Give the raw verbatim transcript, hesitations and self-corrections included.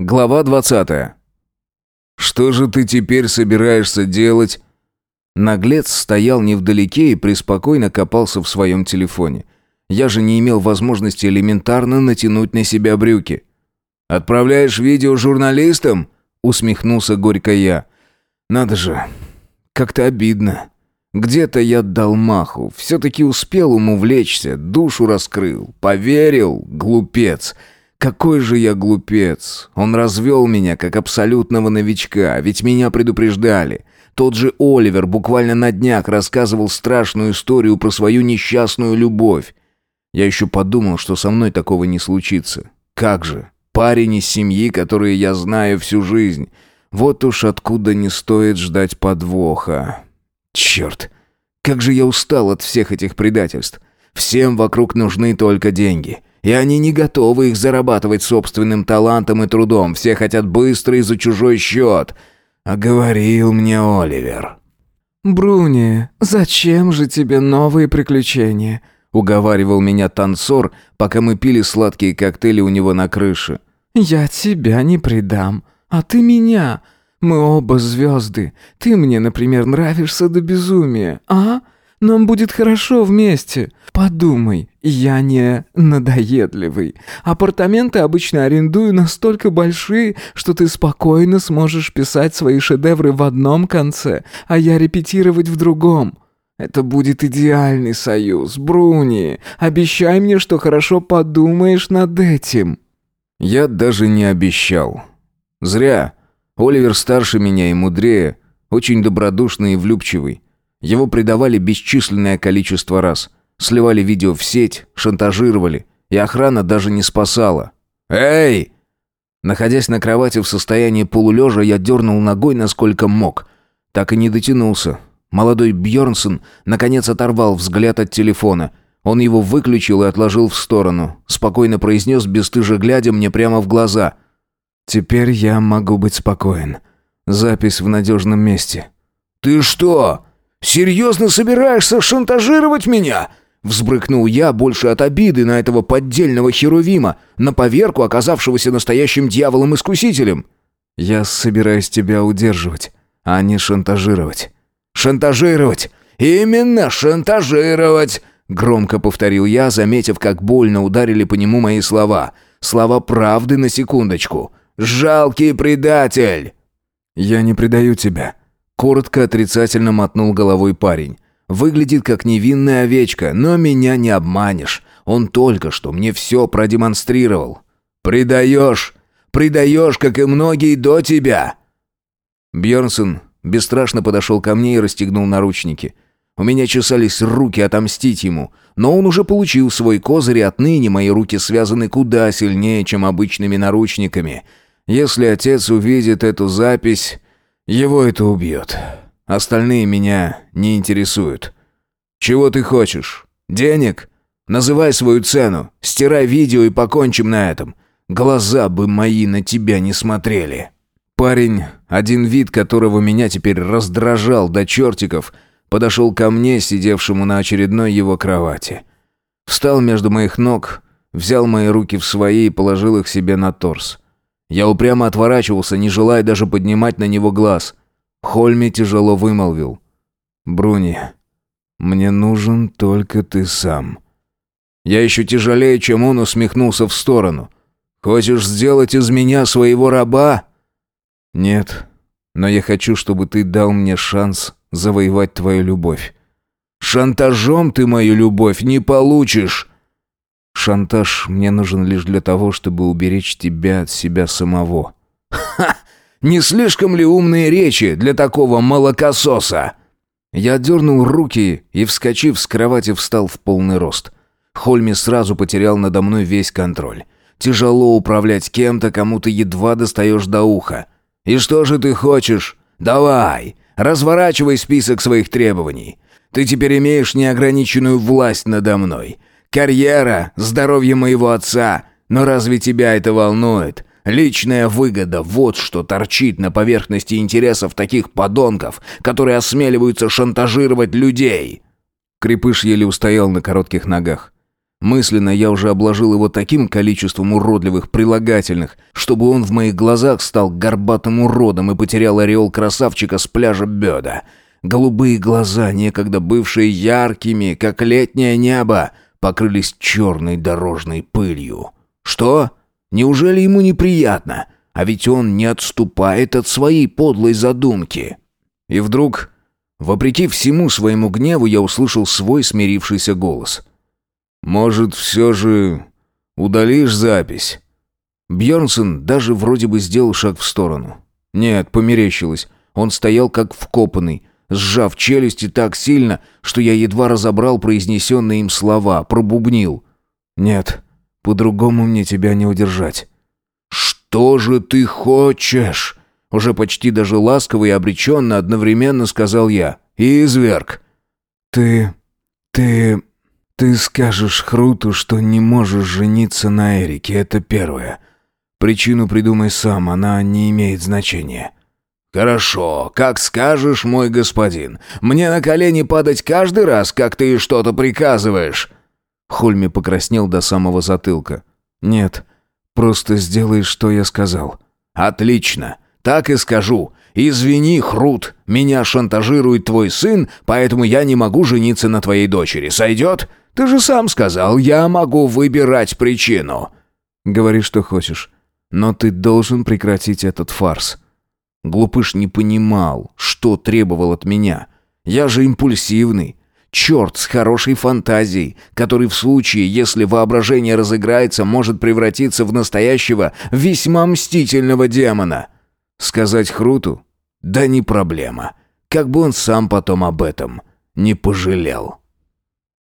Глава двадцатая. «Что же ты теперь собираешься делать?» Наглец стоял невдалеке и преспокойно копался в своем телефоне. Я же не имел возможности элементарно натянуть на себя брюки. «Отправляешь видео журналистам?» — усмехнулся горько я. «Надо же, как-то обидно. Где-то я дал маху, все-таки успел ему влечься, душу раскрыл, поверил, глупец». Какой же я глупец! Он развел меня, как абсолютного новичка, ведь меня предупреждали. Тот же Оливер буквально на днях рассказывал страшную историю про свою несчастную любовь. Я еще подумал, что со мной такого не случится. Как же? Парень из семьи, которую я знаю всю жизнь. Вот уж откуда не стоит ждать подвоха. Черт! Как же я устал от всех этих предательств. Всем вокруг нужны только деньги. И они не готовы их зарабатывать собственным талантом и трудом. Все хотят быстро и за чужой счет. А говорил мне Оливер. «Бруни, зачем же тебе новые приключения?» Уговаривал меня танцор, пока мы пили сладкие коктейли у него на крыше. «Я тебя не предам, а ты меня. Мы оба звезды. Ты мне, например, нравишься до безумия, а? Нам будет хорошо вместе. Подумай, я не надоедливый. Апартаменты обычно арендую настолько большие, что ты спокойно сможешь писать свои шедевры в одном конце, а я репетировать в другом. Это будет идеальный союз, Бруни. Обещай мне, что хорошо подумаешь над этим». Я даже не обещал. Зря. Оливер старше меня и мудрее, очень добродушный и влюбчивый. Его предавали бесчисленное количество раз. Сливали видео в сеть, шантажировали. И охрана даже не спасала. «Эй!» Находясь на кровати в состоянии полулежа, я дернул ногой, насколько мог. Так и не дотянулся. Молодой Бьернсон наконец оторвал взгляд от телефона. Он его выключил и отложил в сторону. Спокойно произнес, бесстыже глядя мне прямо в глаза. «Теперь я могу быть спокоен. Запись в надежном месте». «Ты что? Серьезно собираешься шантажировать меня?» Взбрыкнул я больше от обиды на этого поддельного херувима, на поверку, оказавшегося настоящим дьяволом-искусителем. «Я собираюсь тебя удерживать, а не шантажировать». «Шантажировать! Именно шантажировать!» Громко повторил я, заметив, как больно ударили по нему мои слова. Слова правды на секундочку. «Жалкий предатель!» «Я не предаю тебя», — коротко отрицательно мотнул головой парень. «Выглядит как невинная овечка, но меня не обманешь. Он только что мне все продемонстрировал». «Предаешь! Предаешь, как и многие до тебя!» Бьернсон бесстрашно подошел ко мне и расстегнул наручники. У меня чесались руки отомстить ему, но он уже получил свой козырь, и отныне мои руки связаны куда сильнее, чем обычными наручниками. Если отец увидит эту запись, его это убьет. Остальные меня не интересуют. Чего ты хочешь? Денег? Называй свою цену, стирай видео и покончим на этом. Глаза бы мои на тебя не смотрели». Парень, один вид которого меня теперь раздражал до чертиков, подошел ко мне, сидевшему на очередной его кровати. Встал между моих ног, взял мои руки в свои и положил их себе на торс. Я упрямо отворачивался, не желая даже поднимать на него глаз. Хольми тяжело вымолвил. «Бруни, мне нужен только ты сам». Я еще тяжелее, чем он, усмехнулся в сторону. «Хочешь сделать из меня своего раба?» «Нет, но я хочу, чтобы ты дал мне шанс завоевать твою любовь». «Шантажом ты мою любовь не получишь!» «Шантаж мне нужен лишь для того, чтобы уберечь тебя от себя самого». «Ха! Не слишком ли умные речи для такого молокососа?» Я дернул руки и, вскочив с кровати, встал в полный рост. Хольми сразу потерял надо мной весь контроль. Тяжело управлять кем-то, кому ты едва достаешь до уха. «И что же ты хочешь? Давай, разворачивай список своих требований. Ты теперь имеешь неограниченную власть надо мной. Карьера, здоровье моего отца. Но разве тебя это волнует? Личная выгода – вот что торчит на поверхности интересов таких подонков, которые осмеливаются шантажировать людей». Крепыш еле устоял на коротких ногах. Мысленно я уже обложил его таким количеством уродливых прилагательных, чтобы он в моих глазах стал горбатым уродом и потерял ореол красавчика с пляжа Бёда. Голубые глаза, некогда бывшие яркими, как летнее небо, покрылись черной дорожной пылью. Что? Неужели ему неприятно? А ведь он не отступает от своей подлой задумки. И вдруг, вопреки всему своему гневу, я услышал свой смирившийся голос. «Может, все же удалишь запись?» Бьернсон даже вроде бы сделал шаг в сторону. Нет, померещилось. Он стоял как вкопанный, сжав челюсти так сильно, что я едва разобрал произнесенные им слова, пробубнил. «Нет, по-другому мне тебя не удержать». «Что же ты хочешь?» Уже почти даже ласково и обреченно одновременно сказал я. «Изверг». «Ты... ты... ты скажешь Хруту, что не можешь жениться на Эрике, это первое. Причину придумай сам, она не имеет значения». «Хорошо, как скажешь, мой господин. Мне на колени падать каждый раз, как ты что-то приказываешь». Хольми покраснел до самого затылка. «Нет, просто сделай, что я сказал». «Отлично, так и скажу. Извини, Хрут, меня шантажирует твой сын, поэтому я не могу жениться на твоей дочери. Сойдет? Ты же сам сказал, я могу выбирать причину». «Говори, что хочешь, но ты должен прекратить этот фарс». Глупыш не понимал, что требовал от меня. Я же импульсивный. Черт с хорошей фантазией, который в случае, если воображение разыграется, может превратиться в настоящего весьма мстительного демона. Сказать Хруту? Да не проблема. Как бы он сам потом об этом не пожалел.